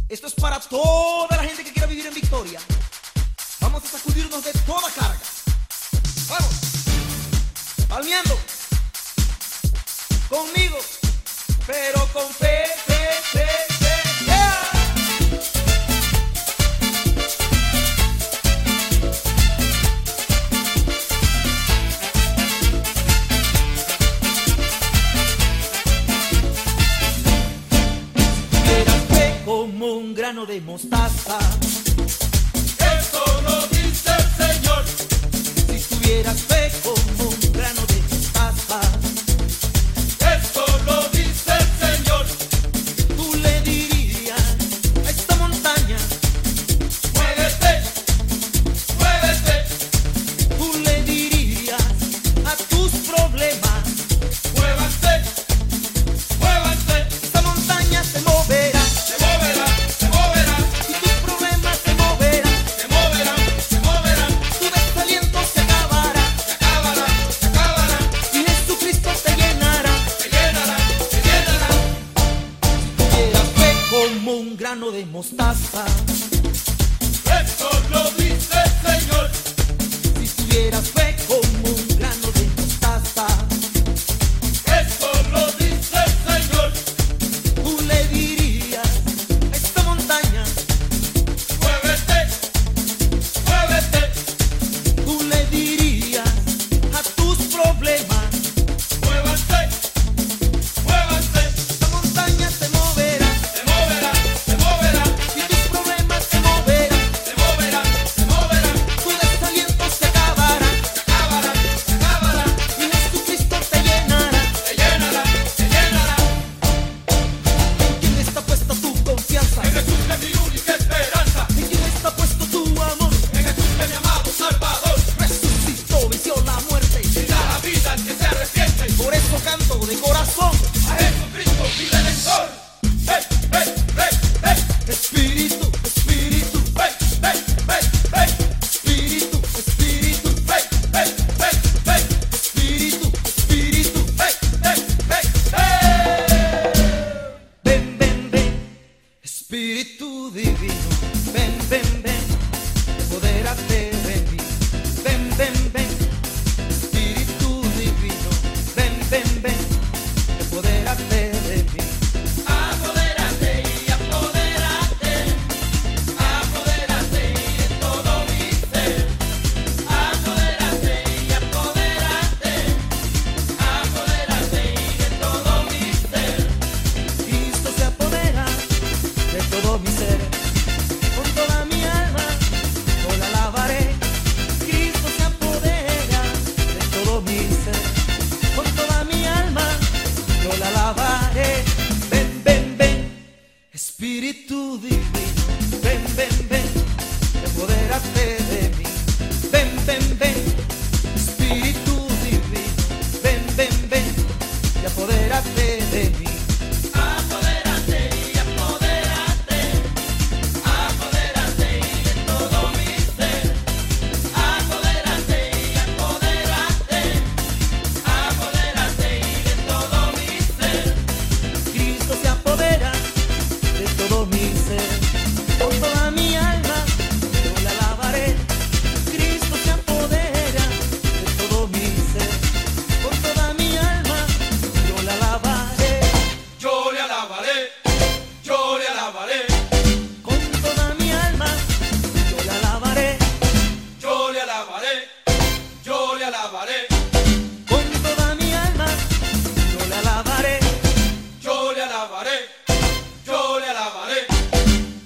Esto es para toda la gente que quiera vivir en victoria. Vamos a sacudirnos de toda carga. Vamos. Palmeando. Conmigo. Pero con fe, fe, fe, fe. Yeah. Tuvieras fe como un grano de mostaza. Eso lo dice el Señor. Si tuvieras fe como un grano de mostaza, Eso lo dice el Señor. tú le dirías a esta montaña, Muévete, muévete, tú le dirías a tus problemas, muévanse, muévanse. esta montaña se moverá Se moverá, se moverá, y tus problemas se moverán, se moverán, se moverán. tu desaliento se acabará Se acabará, se acabará. y Jesucristo te llenará. Se llenará, se llenará. Tuvieras fe como un grano de mostaza, Eso lo dice el Señor. si tuvieras fe como un grano de mostaza, Eso lo dice el Señor. tú le dirías a esta montaña, Muévete, muévete, tú le dirías a tus problemas, muévanse, muévanse. esta montaña se moverá Se moverá, se moverá, y tus problemas se moverán, se moverá, se moverá. tu desaliento se acabará Se acabará, se acabará. y Jesucristo te llenará. Se llenará, se llenará. ¿En quién está puesta tu confianza? En Jesús es mi única esperanza. ¿En quién está puesto tu amor? En Jesús es mi amado Salvador. Resucitó, venció la muerte Y da la vida al que se arrepiente. por eso canto de corazón. A Jesucristo mi Redentor. Hey, hey, hey, hey, Espíritu, Espíritu, hey, hey, hey, hey, Espíritu, Espíritu, hey, hey, hey, hey, Espíritu, Espíritu. hey, hey, hey, hey. Ven, ven, ven, Espíritu divino. Ven, ven, ven, empodérate de mí. Ven, ven, ven, Espíritu divino. Ven, ven, ven, empodérate de mí. Apodérate y apodérate. Apodérate y de todo mi ser. Apodérate y apodérate. Apodérate y de todo mi ser. Cristo se apodera de todo mi ser. Con toda mi alma yo la alabaré. Cristo se apodera de todo mi ser. Con toda mi alma yo la alabaré. Ven, ven, ven, Espíritu divino. Ven, ven, ven, apodérate de mí. Ven, ven, ven, Espíritu divino. Ven, ven, ven, y apodérate de mí. Apodérate y apodérate. Apodérate y de todo mi ser. Apodérate y apodérate. Apodérate y de todo mi ser. Cristo se apodera de todo mi ser. Con toda mi alma yo la alabaré. Cristo se apodera de todo mi ser. Con toda mi alma yo la alabaré. Yo le alabaré. Yo le alabaré. Con toda mi alma yo la alabaré. Yo le alabaré. Yo le alabaré. Con toda mi alma yo la alabaré. Yo le alabaré. Yo le alabaré.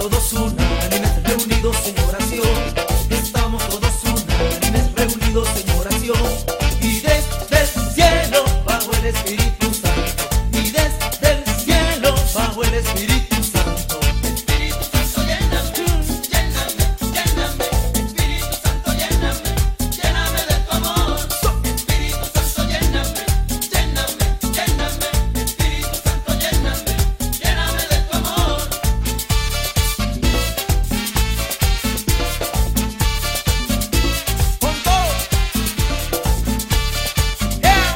todos unánimes reunidos en oración. Estamos todos unánimes reunidos en oración. Y desde el cielo bajo el Espíritu Santo. Y desde el cielo bajo el Espíritu Santo. Espíritu Santo, lléname, lléname, lléname. Espíritu Santo, lléname, lléname de tu amor. Espíritu Santo, lléname, lléname, lléname. Espíritu Santo, lléname, lléname de tu amor. Con todo. Yeah.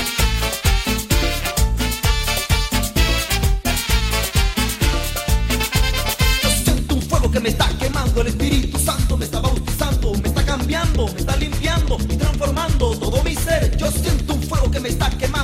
Yo siento un fuego que me está quemando, el Espíritu Santo me está bautizando, me está cambiando, me está limpiando y transformando todo mi ser. Yo siento un fuego que me está quemando.